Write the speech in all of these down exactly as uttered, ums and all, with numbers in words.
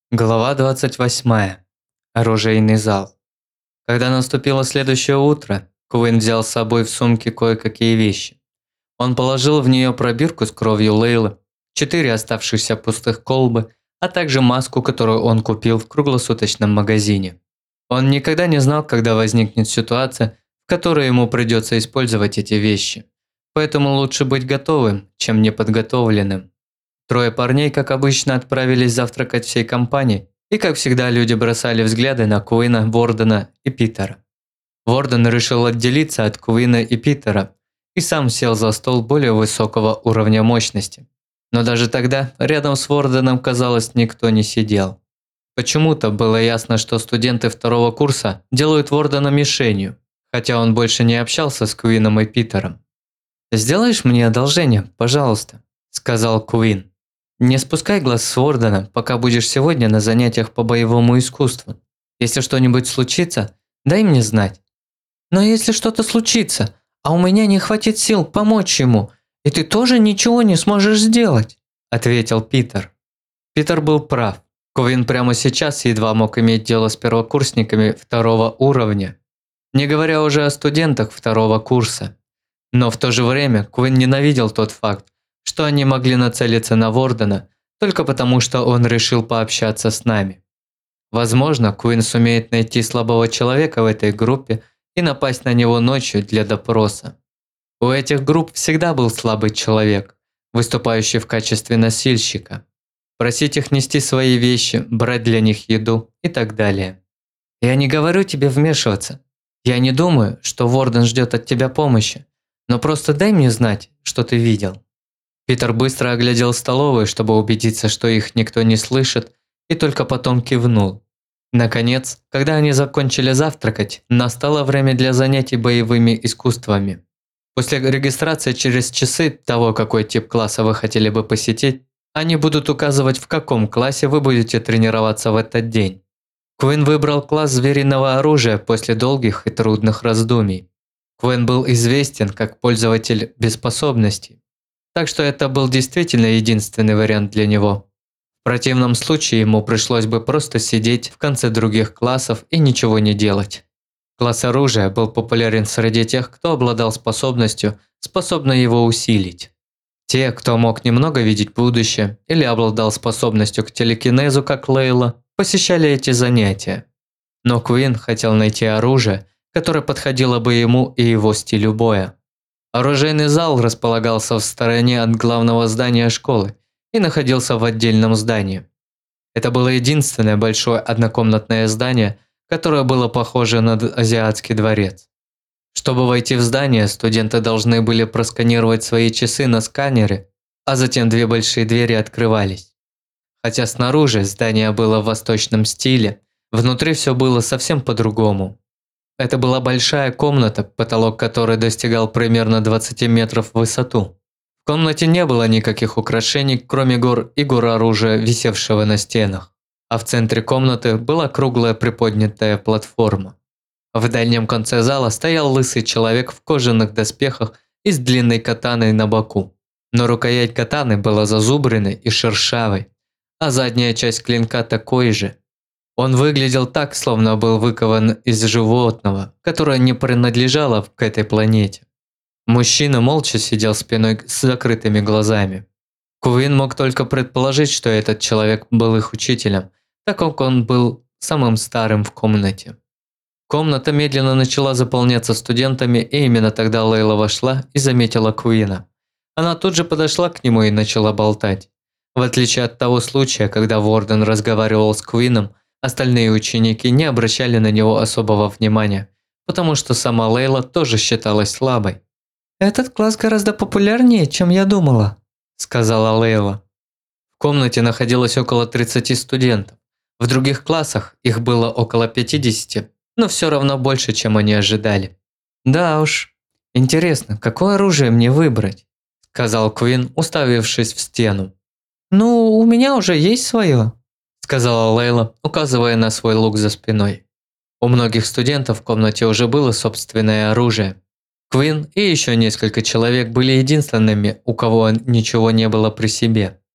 Глава двадцать восьмая. Оружейный зал. Когда наступило следующее утро, Куин взял с собой в сумке кое-какие вещи. Он положил в нее пробирку с кровью Лейлы, четыре оставшихся пустых колбы, а также маску, которую он купил в круглосуточном магазине. Он никогда не знал, когда возникнет ситуация, в которой ему придется использовать эти вещи. Поэтому лучше быть готовым, чем неподготовленным. Трое парней, как обычно, отправились завтракать всей компанией, и, как всегда, люди бросали взгляды на Куина, Вордена и Питера. Ворден решил отделиться от Куина и Питера и сам сел за стол более высокого уровня мощности. Но даже тогда рядом с Ворденом, казалось, никто не сидел. Почему-то было ясно, что студенты второго курса делают Вордена мишенью, хотя он больше не общался с Куином и Питером. «Сделаешь мне одолжение, пожалуйста», – сказал Куин. «Не спускай глаз с Вордена, пока будешь сегодня на занятиях по боевому искусству. Если что-нибудь случится, дай мне знать». «Но если что-то случится, а у меня не хватит сил помочь ему, и ты тоже ничего не сможешь сделать», – ответил Питер. Питер был прав. Куин прямо сейчас едва мог иметь дело с первокурсниками второго уровня, не говоря уже о студентах второго курса. Но в то же время Куин ненавидел тот факт, что они могли нацелиться на Вордена только потому, что он решил пообщаться с нами. Возможно, Куин сумеет найти слабого человека в этой группе и напасть на него ночью для допроса. У этих групп всегда был слабый человек, выступающий в качестве носильщика. Просить их нести свои вещи, брать для них еду и так далее. «Я не говорю тебе вмешиваться. Я не думаю, что Ворден ждет от тебя помощи, но просто дай мне знать, что ты видел». Питер быстро оглядел столовую, чтобы убедиться, что их никто не слышит, и только потом кивнул. Наконец, когда они закончили завтракать, настало время для занятий боевыми искусствами. После регистрации через часы того, какой тип класса вы хотели бы посетить, они будут указывать, в каком классе вы будете тренироваться в этот день. Куин выбрал класс звериного оружия после долгих и трудных раздумий. Куин был известен как пользователь без способностей, так что это был действительно единственный вариант для него. В противном случае ему пришлось бы просто сидеть в конце других классов и ничего не делать. Класс оружия был популярен среди тех, кто обладал способностью, способной его усилить. Те, кто мог немного видеть будущее или обладал способностью к телекинезу, как Лейла, посещали эти занятия. Но Куин хотел найти оружие, которое подходило бы ему и его стилю боя. Оружейный зал располагался в стороне от главного здания школы и находился в отдельном здании. Это было единственное большое однокомнатное здание, которое было похоже на азиатский дворец. Чтобы войти в здание, студенты должны были просканировать свои часы на сканере, а затем две большие двери открывались. Хотя снаружи здание было в восточном стиле, внутри все было совсем по-другому. Это была большая комната, потолок которой достигал примерно двадцати метров в высоту. В комнате не было никаких украшений, кроме гор и гор оружия, висевшего на стенах. А в центре комнаты была круглая приподнятая платформа. В дальнем конце зала стоял лысый человек в кожаных доспехах и с длинной катаной на боку. Но рукоять катаны была зазубренной и шершавой, а задняя часть клинка такой же. Он выглядел так, словно был выкован из животного, которое не принадлежало к этой планете. Мужчина молча сидел спиной с закрытыми глазами. Куин мог только предположить, что этот человек был их учителем, так как он был самым старым в комнате. Комната медленно начала заполняться студентами, и именно тогда Лейла вошла и заметила Куина. Она тут же подошла к нему и начала болтать. В отличие от того случая, когда Ворден разговаривал с Куином, остальные ученики не обращали на него особого внимания, потому что сама Лейла тоже считалась слабой. «Этот класс гораздо популярнее, чем я думала», – сказала Лейла. В комнате находилось около тридцати студентов. В других классах их было около пятидесяти, но все равно больше, чем они ожидали. «Да уж, интересно, какое оружие мне выбрать?» – сказал Куин, уставившись в стену. «Ну, у меня уже есть свое», – сказала Лейла, указывая на свой лук за спиной. У многих студентов в комнате уже было собственное оружие. Куин и еще несколько человек были единственными, у кого ничего не было при себе.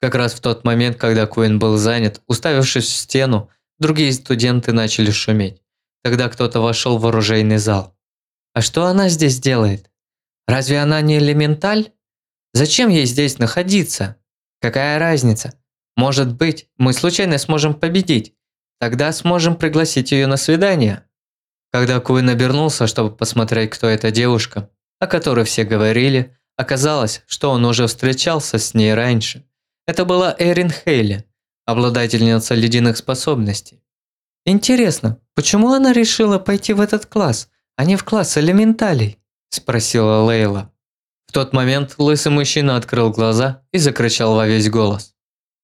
Как раз в тот момент, когда Куин был занят, уставившись в стену, другие студенты начали шуметь. Тогда кто-то вошел в оружейный зал. «А что она здесь делает? Разве она не элементаль? Зачем ей здесь находиться? Какая разница? Может быть, мы случайно сможем победить. Тогда сможем пригласить ее на свидание». Когда Куин обернулся, чтобы посмотреть, кто эта девушка, о которой все говорили, оказалось, что он уже встречался с ней раньше. Это была Эрин Хейли, обладательница ледяных способностей. «Интересно, почему она решила пойти в этот класс, а не в класс элементалей?» – спросила Лейла. В тот момент лысый мужчина открыл глаза и закричал во весь голос.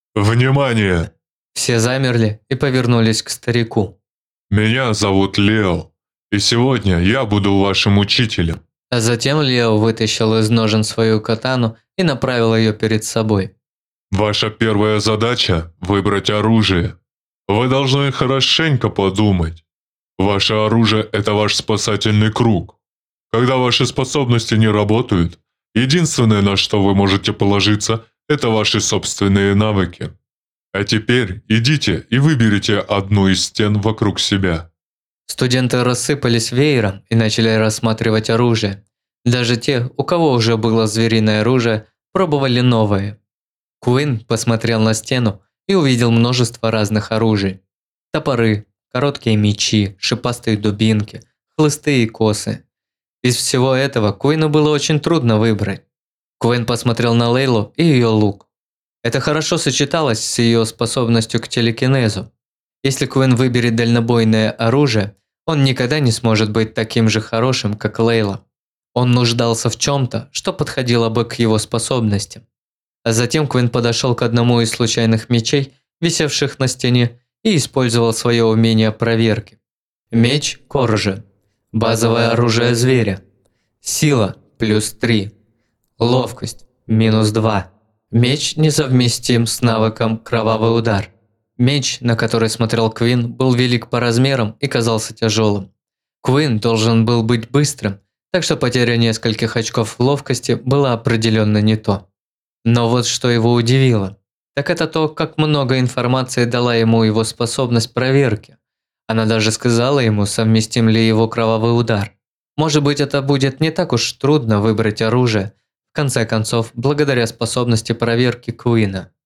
«Внимание! Все замерли и повернулись к старику. Меня зовут Лео, и сегодня я буду вашим учителем». А затем Лео вытащил из ножен свою катану и направил ее перед собой. Ваша первая задача – выбрать оружие. Вы должны хорошенько подумать. Ваше оружие – это ваш спасательный круг. Когда ваши способности не работают, единственное, на что вы можете положиться, это ваши собственные навыки. А теперь идите и выберите одну из стен вокруг себя. Студенты рассыпались веером и начали рассматривать оружие. Даже те, у кого уже было звериное оружие, пробовали новое. Куин посмотрел на стену и увидел множество разных оружий. Топоры, короткие мечи, шипастые дубинки, хлысты и косы. Из всего этого Куину было очень трудно выбрать. Куин посмотрел на Лейлу и ее лук. Это хорошо сочеталось с ее способностью к телекинезу. Если Куин выберет дальнобойное оружие, он никогда не сможет быть таким же хорошим, как Лейла. Он нуждался в чем-то, что подходило бы к его способностям. А затем Куин подошел к одному из случайных мечей, висевших на стене, и использовал свое умение проверки. Меч Коржа. Базовое оружие зверя. Сила плюс три. Ловкость минус два. Меч несовместим с навыком Кровавый удар. Меч, на который смотрел Куин, был велик по размерам и казался тяжелым. Куин должен был быть быстрым, так что потеря нескольких очков ловкости была определенно не то. Но вот что его удивило, так это то, как много информации дала ему его способность проверки. Она даже сказала ему, совместим ли его Кровавый удар. Может быть, это будет не так уж трудно выбрать оружие, в конце концов, благодаря способности проверки Куина.